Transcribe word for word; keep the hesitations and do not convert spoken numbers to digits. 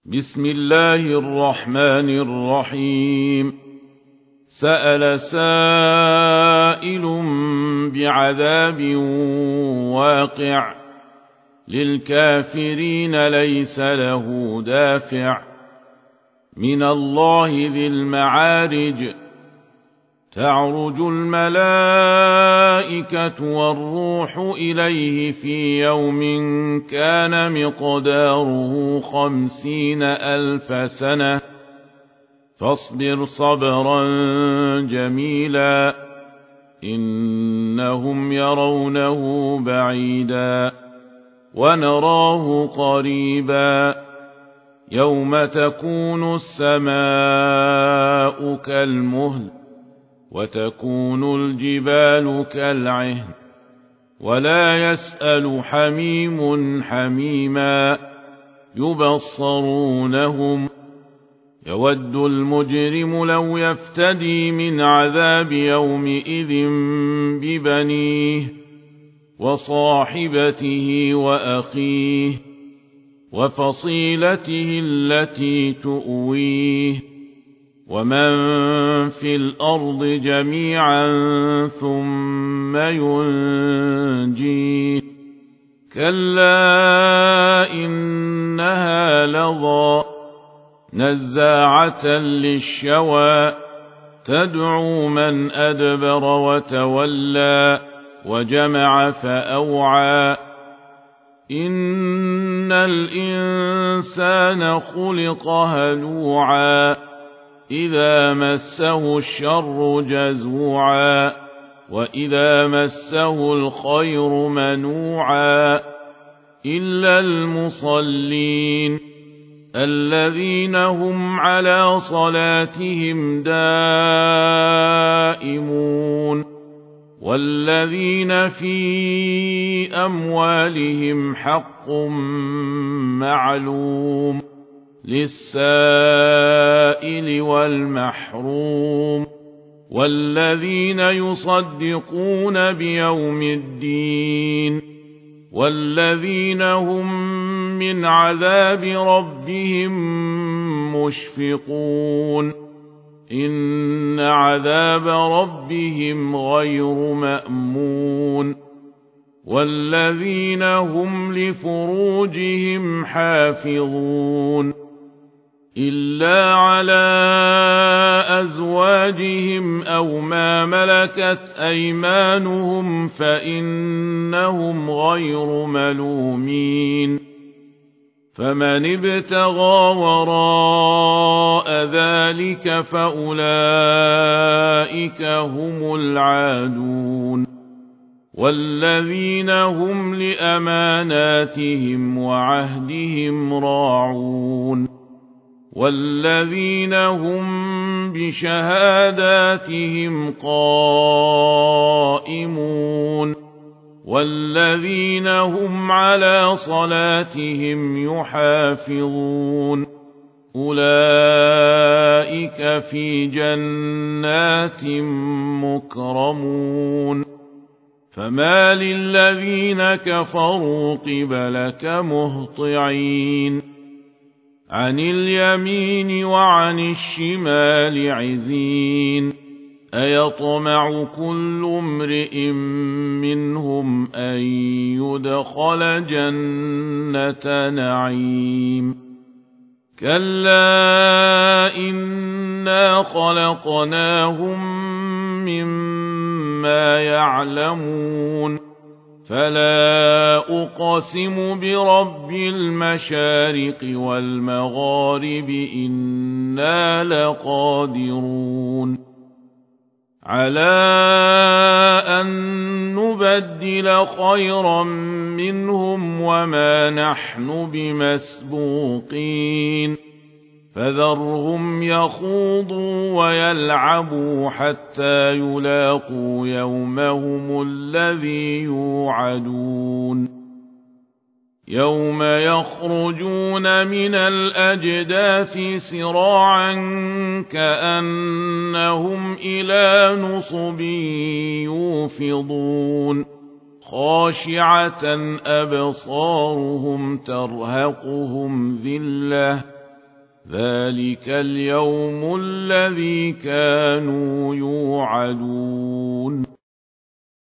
بسم الله الرحمن الرحيم. سأل سائل بعذاب واقع للكافرين ليس له دافع من الله ذي المعارج. تعرج الملائكة والروح إليه في يوم كان مقداره خمسين ألف سنة فاصبر صبرا جميلا إنهم يرونه بعيدا ونراه قريبا يوم تكون السماء كالمهل وتكون الجبال كالعهن ولا يسأل حميم حميما يبصرونهم يود المجرم لو يفتدي من عذاب يومئذ ببنيه وصاحبته وأخيه وفصيلته التي تؤويه ومن في الأرض جميعا ثم ينجيه كلا إنها لظى نزاعة للشوى تدعو من أدبر وتولى وجمع فأوعى إن الإنسان خلق هلوعا إذا مسه الشر جزوعا وإذا مسه الخير منوعا إلا المصلين الذين هم على صلاتهم دائمون والذين في أموالهم حق معلوم للسائل والمحروم والذين يصدقون بيوم الدين والذين هم من عذاب ربهم مشفقون إن عذاب ربهم غير مأمون والذين هم لفروجهم حافظون إلا على أزواجهم أو ما ملكت أيمانهم فإنهم غير ملومين فمن ابتغى وراء ذلك فأولئك هم العادون والذين هم لأماناتهم وعهدهم راعون والذين هم بشهاداتهم قائمون والذين هم على صلاتهم يحافظون أولئك في جنات مكرمون فما للذين كفروا قبلك مهطعين عن اليمين وعن الشمال عزين أيطمع كل امرئ منهم أن يدخل جنة نعيم كلا إنا خلقناهم مما يعلمون فلا أقسم برب المشارق والمغارب إنا لقادرون على أن نبدل خيرا منهم وما نحن بمسبوقين فذرهم يخوضوا ويلعبوا حتى يلاقوا يومهم الذي يوعدون يوم يخرجون من الأجداث سراعا كأنهم إلى نصب يوفضون خاشعة أبصارهم ترهقهم ذلة ذلك اليوم الذي كانوا يوعدون